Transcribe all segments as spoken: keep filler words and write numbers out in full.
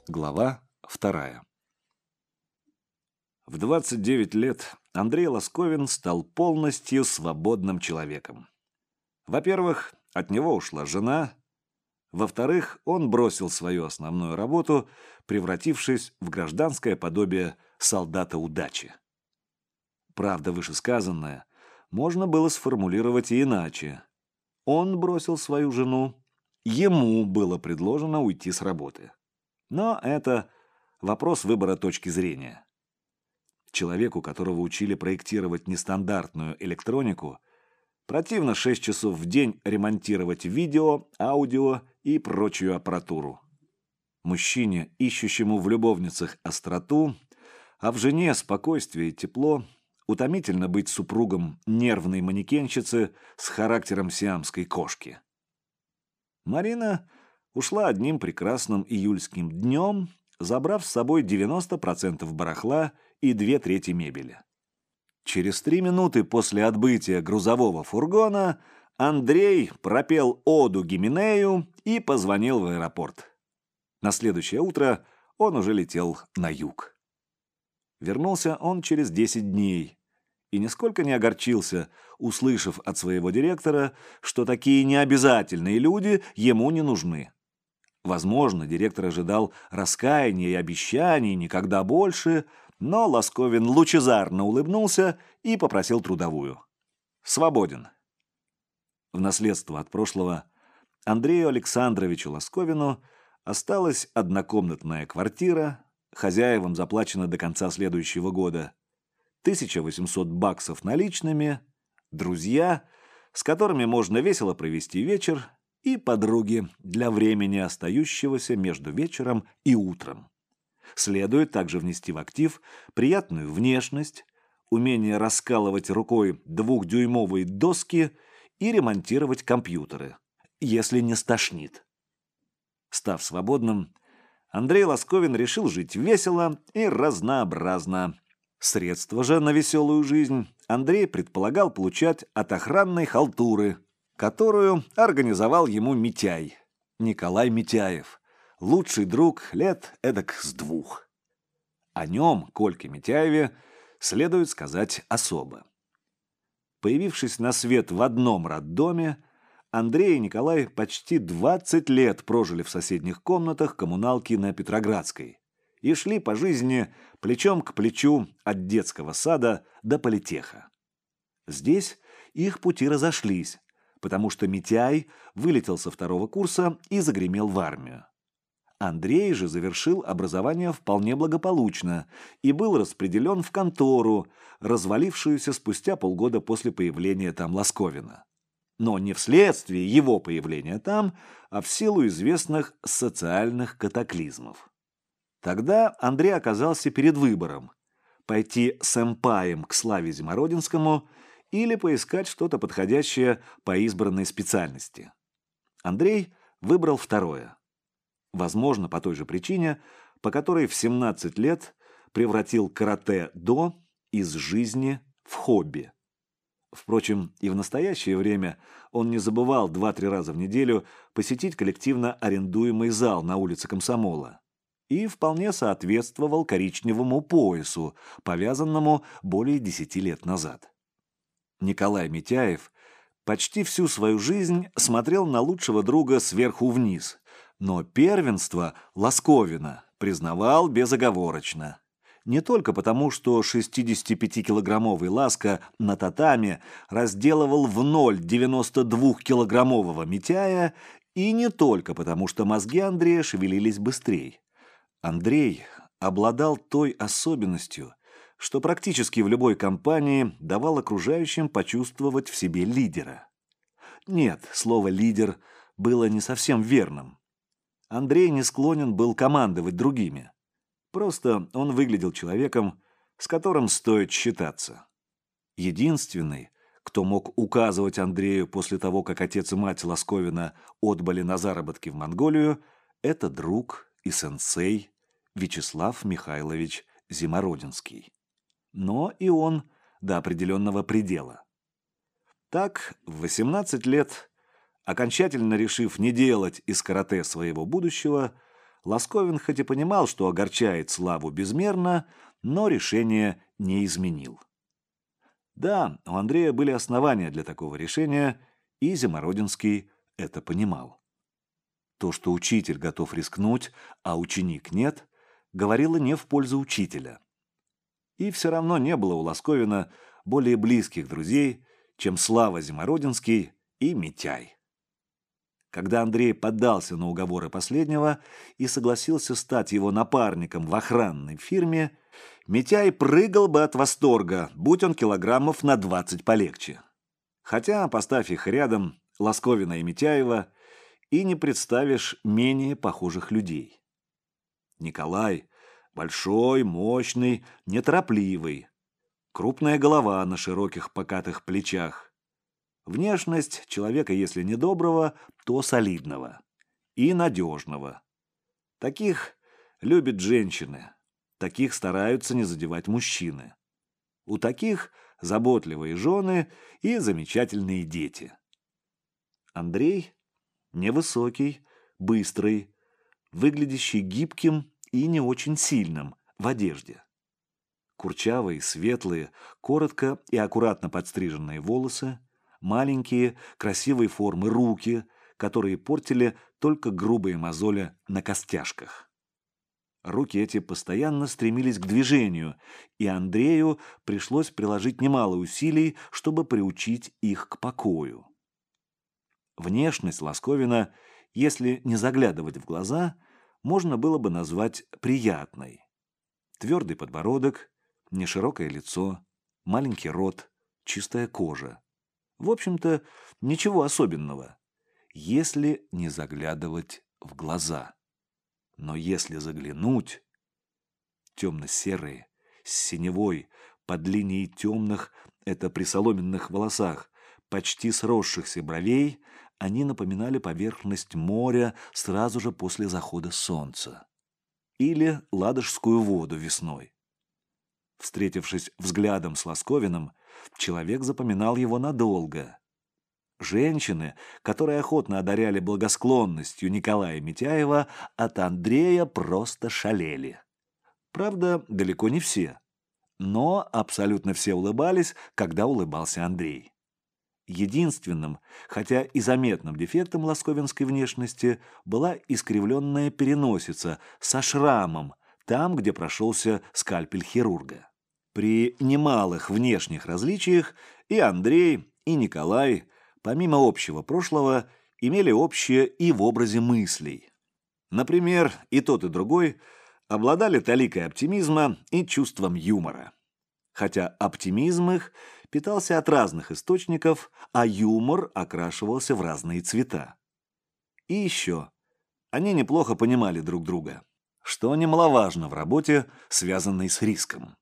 Глава вторая. В двадцать девять лет Андрей Лосковин стал полностью свободным человеком. Во-первых, от него ушла жена. Во-вторых, он бросил свою основную работу, превратившись в гражданское подобие солдата удачи. Правда, вышесказанное можно было сформулировать и иначе. Он бросил свою жену, ему было предложено уйти с работы. Но это вопрос выбора точки зрения. Человеку, которого учили проектировать нестандартную электронику, противно шесть часов в день ремонтировать видео, аудио и прочую аппаратуру. Мужчине, ищущему в любовницах остроту, а в жене спокойствие и тепло, утомительно быть супругом нервной манекенщицы с характером сиамской кошки. Марина ушла одним прекрасным июльским днем, забрав с собой девяносто процентов барахла и две трети мебели. Через три минуты после отбытия грузового фургона Андрей пропел оду Гименею и позвонил в аэропорт. На следующее утро он уже летел на юг. Вернулся он через десять дней и нисколько не огорчился, услышав от своего директора, что такие необязательные люди ему не нужны. Возможно, директор ожидал раскаяния и обещаний никогда больше, но Лосковин лучезарно улыбнулся и попросил трудовую. Свободен. В наследство от прошлого Андрею Александровичу Лосковину осталась однокомнатная квартира, хозяевам заплачено до конца следующего года, тысяча восемьсот баксов наличными, друзья, с которыми можно весело провести вечер, и подруги для времени, остающегося между вечером и утром. Следует также внести в актив приятную внешность, умение раскалывать рукой двухдюймовые доски и ремонтировать компьютеры, если не стошнит. Став свободным, Андрей Лосковин решил жить весело и разнообразно. Средства же на веселую жизнь Андрей предполагал получать от охранной халтуры, которую организовал ему Митяй, Николай Митяев, лучший друг лет эдак с двух. О нем, Кольке Митяеве, следует сказать особо. Появившись на свет в одном роддоме, Андрей и Николай почти двадцать лет прожили в соседних комнатах коммуналки на Петроградской и шли по жизни плечом к плечу от детского сада до политеха. Здесь их пути разошлись, потому что Митяй вылетел со второго курса и загремел в армию. Андрей же завершил образование вполне благополучно и был распределен в контору, развалившуюся спустя полгода после появления там Лосковина. Но не вследствие его появления там, а в силу известных социальных катаклизмов. Тогда Андрей оказался перед выбором – пойти сэмпаем к Славе Зимородинскому или поискать что-то подходящее по избранной специальности. Андрей выбрал второе. Возможно, по той же причине, по которой в семнадцать лет превратил каратэ-до из жизни в хобби. Впрочем, и в настоящее время он не забывал два-три раза в неделю посетить коллективно арендуемый зал на улице Комсомола и вполне соответствовал коричневому поясу, повязанному более десяти лет назад. Николай Митяев почти всю свою жизнь смотрел на лучшего друга сверху вниз, но первенство Лосковина признавал безоговорочно. Не только потому, что шестидесятипятикилограммовый Ласка на татами разделывал в ноль девяностодвухкилограммового Митяя, и не только потому, что мозги Андрея шевелились быстрее. Андрей обладал той особенностью, что практически в любой компании давал окружающим почувствовать в себе лидера. Нет, слово «лидер» было не совсем верным. Андрей не склонен был командовать другими. Просто он выглядел человеком, с которым стоит считаться. Единственный, кто мог указывать Андрею после того, как отец и мать Лосковина отбыли на заработки в Монголию, это друг и сенсей Вячеслав Михайлович Зимородинский. Но и он до определенного предела. Так, в восемнадцать лет, окончательно решив не делать из каратэ своего будущего, Лосковин хоть и понимал, что огорчает Славу безмерно, но решение не изменил. Да, у Андрея были основания для такого решения, и Зимородинский это понимал. То, что учитель готов рискнуть, а ученик нет, говорило не в пользу учителя. И все равно не было у Лосковина более близких друзей, чем Слава Зимородинский и Митяй. Когда Андрей поддался на уговоры последнего и согласился стать его напарником в охранной фирме, Митяй прыгал бы от восторга, будь он килограммов на двадцать полегче. Хотя, поставь их рядом, Лосковина и Митяева, и не представишь менее похожих людей. Николай – большой, мощный, неторопливый. Крупная голова на широких покатых плечах. Внешность человека, если не доброго, то солидного и надежного. Таких любят женщины, таких стараются не задевать мужчины. У таких заботливые жены и замечательные дети. Андрей невысокий, быстрый, выглядящий гибким и не очень сильным в одежде. Курчавые, светлые, коротко и аккуратно подстриженные волосы, маленькие, красивой формы руки, которые портили только грубые мозоли на костяшках. Руки эти постоянно стремились к движению, и Андрею пришлось приложить немало усилий, чтобы приучить их к покою. Внешность Лосковина, если не заглядывать в глаза, можно было бы назвать приятной. Твердый подбородок, неширокое лицо, маленький рот, чистая кожа. В общем-то, ничего особенного, если не заглядывать в глаза. Но если заглянуть, темно-серые, с синевой, под линией темных, это при соломенных волосах, почти сросшихся бровей, они напоминали поверхность моря сразу же после захода солнца. Или Ладожскую воду весной. Встретившись взглядом с Лосковиным, человек запоминал его надолго. Женщины, которые охотно одаряли благосклонностью Николая Митяева, от Андрея просто шалели. Правда, далеко не все. Но абсолютно все улыбались, когда улыбался Андрей. Единственным, хотя и заметным дефектом лосковинской внешности была искривленная переносица со шрамом, там, где прошелся скальпель хирурга. При немалых внешних различиях и Андрей, и Николай, помимо общего прошлого, имели общее и в образе мыслей. Например, и тот, и другой обладали толикой оптимизма и чувством юмора. Хотя оптимизм их питался от разных источников, а юмор окрашивался в разные цвета. И еще, они неплохо понимали друг друга, что немаловажно в работе, связанной с риском.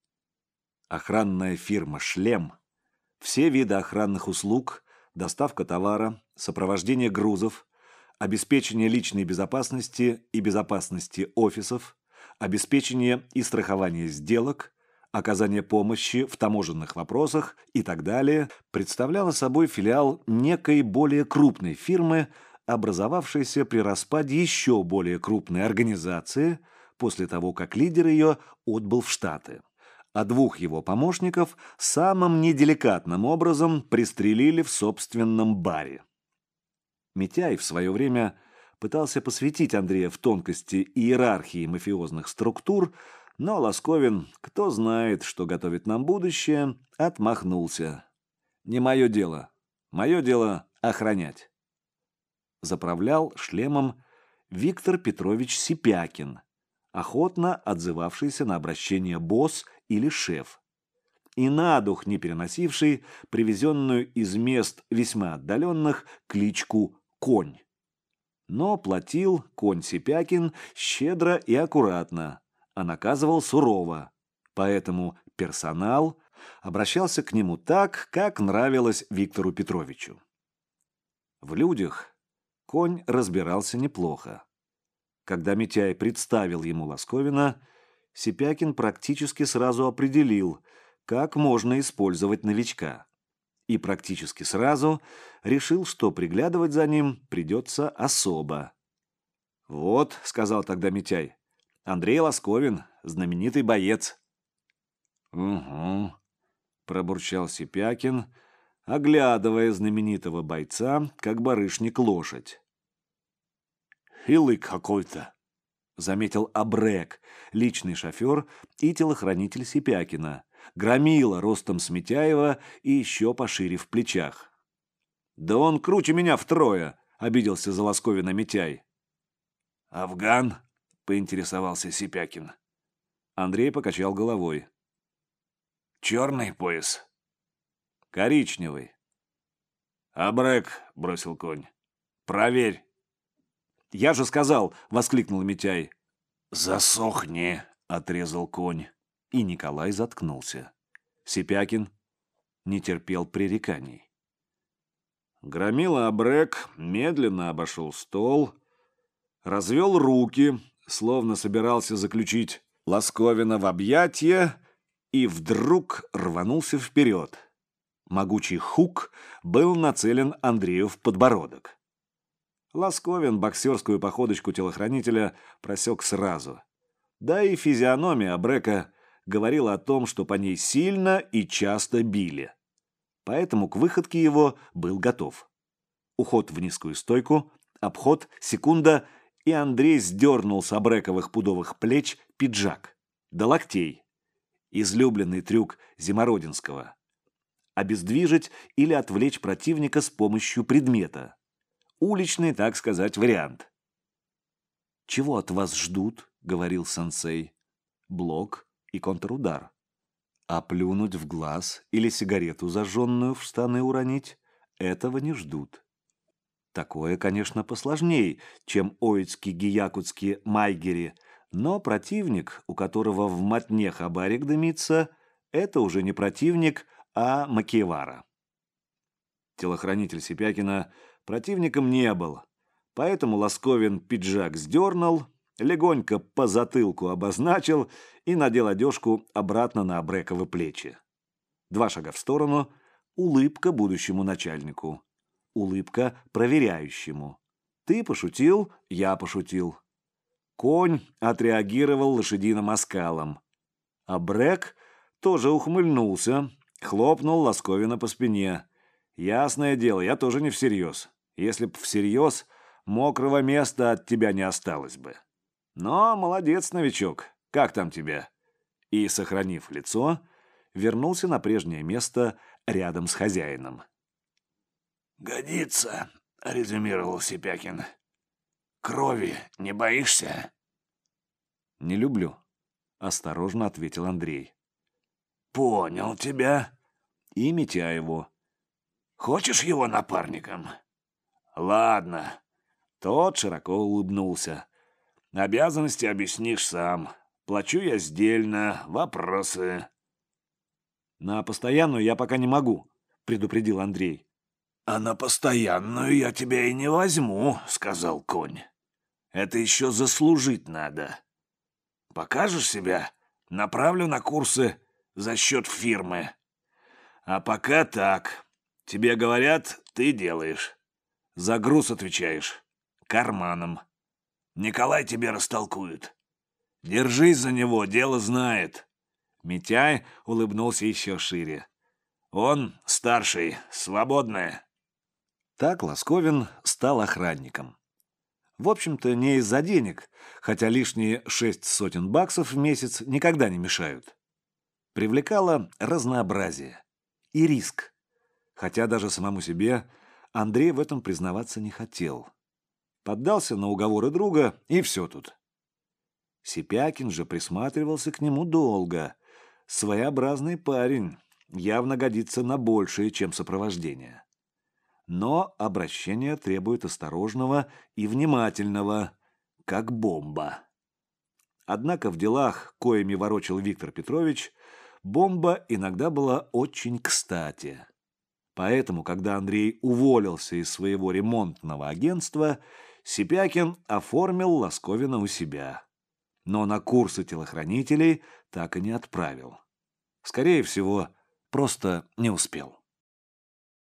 Охранная фирма «Шлем», все виды охранных услуг, доставка товара, сопровождение грузов, обеспечение личной безопасности и безопасности офисов, обеспечение и страхование сделок, оказание помощи в таможенных вопросах и так далее, представляла собой филиал некой более крупной фирмы, образовавшейся при распаде еще более крупной организации после того, как лидер ее отбыл в Штаты, а двух его помощников самым неделикатным образом пристрелили в собственном баре. Митяй в свое время пытался посвятить Андрея в тонкости иерархии мафиозных структур, но Лосковин, кто знает, что готовит нам будущее, отмахнулся. «Не мое дело. Мое дело — охранять». Заправлял шлемом Виктор Петрович Сипякин, охотно отзывавшийся на обращение «босс» или «шеф», и на дух не переносивший привезенную из мест весьма отдаленных кличку «Конь». Но платил конь Сипякин щедро и аккуратно, а наказывал сурово, поэтому персонал обращался к нему так, как нравилось Виктору Петровичу. В людях конь разбирался неплохо. Когда Митяй представил ему Лосковина, Сипякин практически сразу определил, как можно использовать новичка, и практически сразу решил, что приглядывать за ним придется особо. «Вот», — сказал тогда Митяй, — «Андрей Лосковин, знаменитый боец». «Угу», — пробурчал Сипякин, оглядывая знаменитого бойца, как барышник лошадь. «Хилый какой-то», — заметил Абрек, личный шофер и телохранитель Сипякина, громила ростом с Митяева и еще пошире в плечах. «Да он круче меня втрое», — обиделся за Лосковина Митяй. «Афган?» — поинтересовался Сипякин. Андрей покачал головой. «Черный пояс?» «Коричневый». «Абрек», — бросил конь. «Проверь». «Я же сказал!» — воскликнул Митяй. «Засохни!» — отрезал конь. И Николай заткнулся. Сипякин не терпел пререканий. Громила Абрек медленно обошел стол, развел руки, словно собирался заключить Лосковина в объятия, и вдруг рванулся вперед. Могучий хук был нацелен Андрею в подбородок. Лосковин боксерскую походочку телохранителя просек сразу. Да и физиономия Абрека говорила о том, что по ней сильно и часто били. Поэтому к выходке его был готов. Уход в низкую стойку, обход, секунда, и Андрей сдернул с Абрековых пудовых плеч пиджак. До локтей. Излюбленный трюк Зимородинского. Обездвижить или отвлечь противника с помощью предмета. Уличный, так сказать, вариант. «Чего от вас ждут?» — говорил сенсей. «Блок и контрудар. А плюнуть в глаз или сигарету зажженную в штаны уронить — этого не ждут. Такое, конечно, посложней, чем оицки-гиякутские майгери, но противник, у которого в мотне хабарик дымится, это уже не противник, а макевара». Телохранитель Сипякина противником не был, поэтому Лосковин пиджак сдернул, легонько по затылку обозначил и надел одежку обратно на Абрековы плечи. Два шага в сторону, улыбка будущему начальнику, улыбка проверяющему. Ты пошутил, я пошутил. Конь отреагировал лошадиным оскалом. Абрек тоже ухмыльнулся, хлопнул Лосковина по спине. «Ясное дело, я тоже не всерьез. Если б всерьез, мокрого места от тебя не осталось бы. Но молодец, новичок. Как там тебя?» И, сохранив лицо, вернулся на прежнее место рядом с хозяином. «Годится», — резюмировал Сипякин. «Крови не боишься?» «Не люблю», — осторожно ответил Андрей. «Понял тебя». И Митяеву. «Хочешь его напарником?» «Ладно». Тот широко улыбнулся. «Обязанности объяснишь сам. Плачу я сдельно. Вопросы?» «На постоянную я пока не могу», — предупредил Андрей. «А на постоянную я тебя и не возьму», — сказал конь. «Это еще заслужить надо. Покажешь себя? Направлю на курсы за счет фирмы. А пока так. Тебе говорят, ты делаешь. За груз отвечаешь. Карманом. Николай тебе растолкует. Держись за него, дело знает». Митяй улыбнулся еще шире. «Он старший, свободная». Так Лосковин стал охранником. В общем-то, не из-за денег, хотя лишние шесть сотен баксов в месяц никогда не мешают. Привлекало разнообразие и риск, хотя даже самому себе Андрей в этом признаваться не хотел. Поддался на уговоры друга, и все тут. Сипякин же присматривался к нему долго. Своеобразный парень, явно годится на большее, чем сопровождение. Но обращение требует осторожного и внимательного, как бомба. Однако в делах, коими ворочал Виктор Петрович, бомба иногда была очень кстати. Поэтому, когда Андрей уволился из своего ремонтного агентства, Сипякин оформил Лосковина у себя. Но на курсы телохранителей так и не отправил. Скорее всего, просто не успел.